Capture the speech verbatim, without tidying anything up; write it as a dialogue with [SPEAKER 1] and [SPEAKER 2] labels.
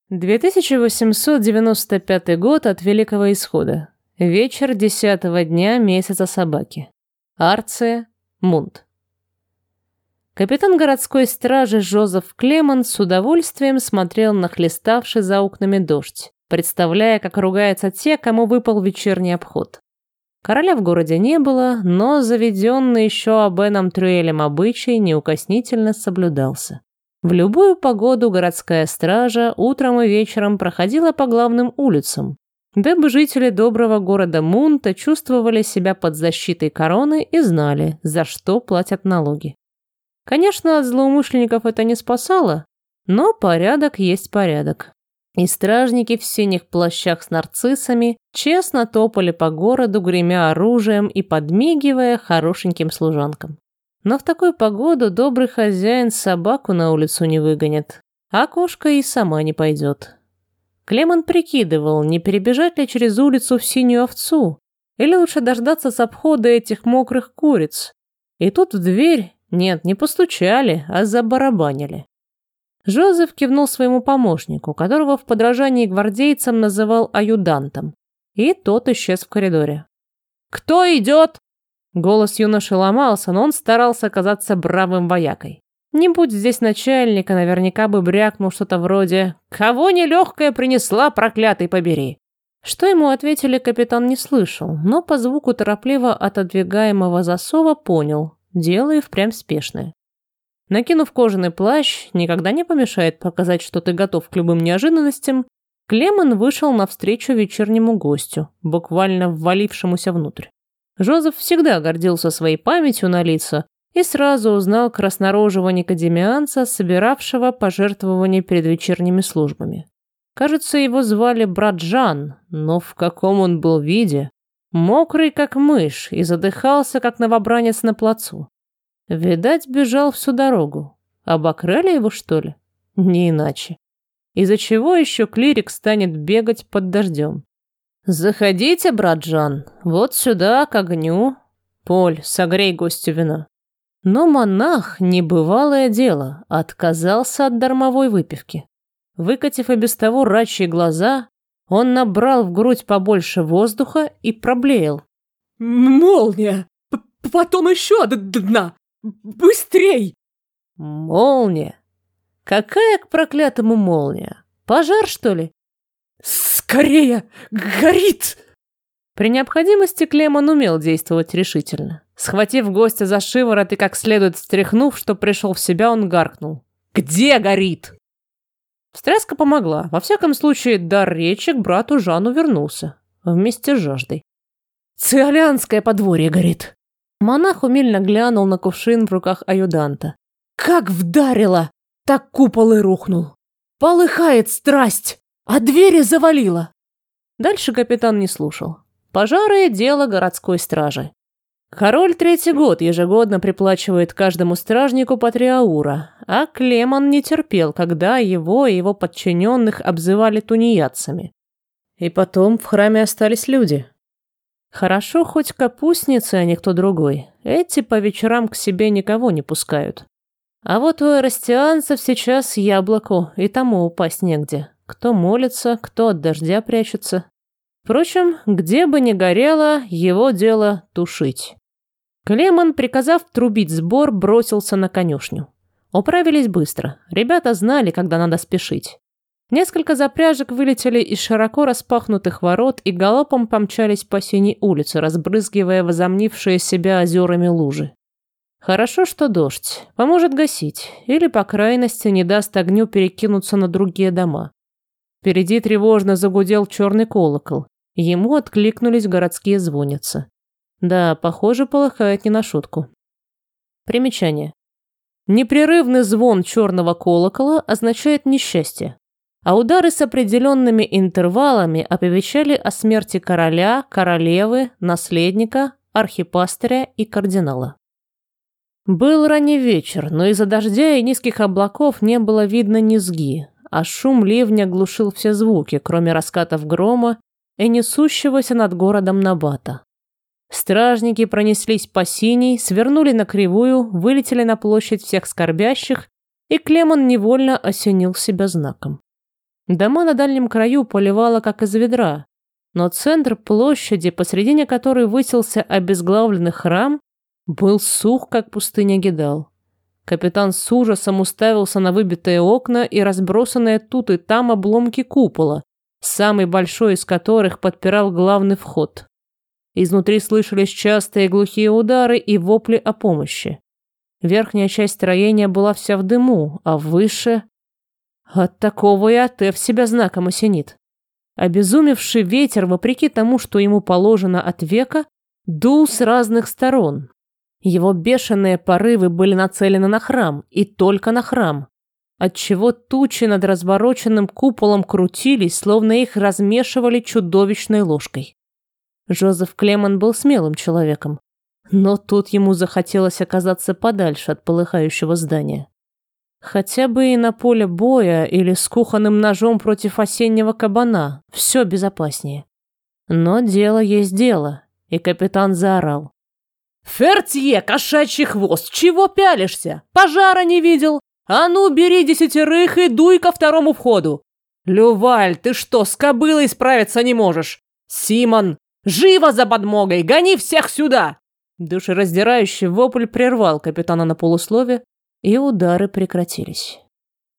[SPEAKER 1] две тысячи восемьсот девяносто пятый год от Великого Исхода. Вечер десятого дня месяца собаки. Арция, Мунт. Капитан городской стражи Жозеф Клеман с удовольствием смотрел на хлеставший за окнами дождь, представляя, как ругаются те, кому выпал вечерний обход. Короля в городе не было, но заведенный еще Абеном Трюэлем обычай неукоснительно соблюдался. В любую погоду городская стража утром и вечером проходила по главным улицам, дабы жители доброго города Мунта чувствовали себя под защитой короны и знали, за что платят налоги. Конечно, от злоумышленников это не спасало, но порядок есть порядок. И стражники в синих плащах с нарциссами честно топали по городу, гремя оружием и подмигивая хорошеньким служанкам. Но в такую погоду добрый хозяин собаку на улицу не выгонит, а кошка и сама не пойдет. Клеман прикидывал, не перебежать ли через улицу в синюю овцу, или лучше дождаться с обхода этих мокрых куриц. И тут в дверь, нет, не постучали, а забарабанили. Жозеф кивнул своему помощнику, которого в подражании гвардейцам называл аюдантом, и тот исчез в коридоре. «Кто идет?» Голос юноши ломался, но он старался казаться бравым воякой. Не будь здесь начальника, наверняка бы брякнул что-то вроде «Кого нелегкая принесла, проклятый побери!». Что ему ответили, капитан не слышал, но по звуку торопливо отодвигаемого засова понял – дело и впрямь спешное. Накинув кожаный плащ, никогда не помешает показать, что ты готов к любым неожиданностям, Клеман вышел навстречу вечернему гостю, буквально ввалившемуся внутрь. Жозеф всегда гордился своей памятью на лица и сразу узнал краснорожего никодемианца, собиравшего пожертвования перед вечерними службами. Кажется, его звали брат Жан, но в каком он был виде? Мокрый, как мышь, и задыхался, как новобранец на плацу. Видать, бежал всю дорогу. Обокрали его, что ли? Не иначе. Из-за чего еще клирик станет бегать под дождем? «Заходите, брат Жан, вот сюда, к огню. Поль, согрей гостю вина». Но монах, небывалое дело, отказался от дармовой выпивки. Выкатив и без того рачьи глаза, он набрал в грудь побольше воздуха и проблеял.
[SPEAKER 2] «Молния! П Потом еще до дна! Быстрей!»
[SPEAKER 1] «Молния? Какая к проклятому молния? Пожар, что ли?»
[SPEAKER 2] «Скорее! Горит!»
[SPEAKER 1] При необходимости Клеман умел действовать решительно. Схватив гостя за шиворот и как следует встряхнув, что пришел в себя, он гаркнул. «Где горит?» Встряска помогла. Во всяком случае, дар речи к брату Жану вернулся. Вместе с жаждой.
[SPEAKER 2] «Циолянское подворье горит!»
[SPEAKER 1] Монах умильно глянул на кувшин в руках аюданта.
[SPEAKER 2] «Как вдарило! Так купол и рухнул! Полыхает страсть, а двери завалило!»
[SPEAKER 1] Дальше капитан не слушал. Пожары – дело городской стражи. Король третий год ежегодно приплачивает каждому стражнику по три аура, а Клеман не терпел, когда его и его подчиненных обзывали тунеядцами. И потом в храме остались люди. Хорошо, хоть капустницы, а не кто другой. Эти по вечерам к себе никого не пускают. А вот у эрастианцев сейчас яблоко, и тому упасть негде. Кто молится, кто от дождя прячется. Впрочем, где бы ни горело, его дело тушить. Клеман, приказав трубить сбор, бросился на конюшню. Управились быстро. Ребята знали, когда надо спешить. Несколько запряжек вылетели из широко распахнутых ворот и галопом помчались по синей улице, разбрызгивая возомнившие себя озерами лужи. Хорошо, что дождь. Поможет гасить. Или, по крайности, не даст огню перекинуться на другие дома. Впереди тревожно загудел черный колокол. Ему откликнулись городские звонницы. Да, похоже, полыхает не на шутку. Примечание. Непрерывный звон черного колокола означает несчастье, а удары с определенными интервалами оповещали о смерти короля, королевы, наследника, архипастыря и кардинала. Был ранний вечер, но из-за дождя и низких облаков не было видно низги, а шум ливня глушил все звуки, кроме раскатов грома и несущегося над городом набата. Стражники пронеслись по синей, свернули на кривую, вылетели на площадь всех скорбящих, и Клеман невольно осенил себя знаком. Дома на дальнем краю поливало как из ведра, но центр площади, посредине которой высился обезглавленный храм, был сух, как пустыня Гедал. Капитан с ужасом уставился на выбитые окна и разбросанные тут и там обломки купола, самый большой из которых подпирал главный вход. Изнутри слышались частые глухие удары и вопли о помощи. Верхняя часть строения была вся в дыму, а выше... От такого и Атеф себя знаком осенит. Обезумевший ветер, вопреки тому, что ему положено от века, дул с разных сторон. Его бешеные порывы были нацелены на храм, и только на храм, отчего тучи над развороченным куполом крутились, словно их размешивали чудовищной ложкой. Жозеф Клеман был смелым человеком, но тут ему захотелось оказаться подальше от полыхающего здания. Хотя бы и на поле боя или с кухонным ножом против осеннего кабана, все безопаснее. Но дело есть дело, и капитан заорал.
[SPEAKER 2] «Фертье, кошачий хвост, чего пялишься? Пожара не видел? А ну, бери десятерых и дуй ко второму входу! Люваль, ты что, с кобылой справиться не можешь? Симон, живо за подмогой, гони всех сюда!»
[SPEAKER 1] Душераздирающий вопль прервал капитана на полуслове, и удары прекратились.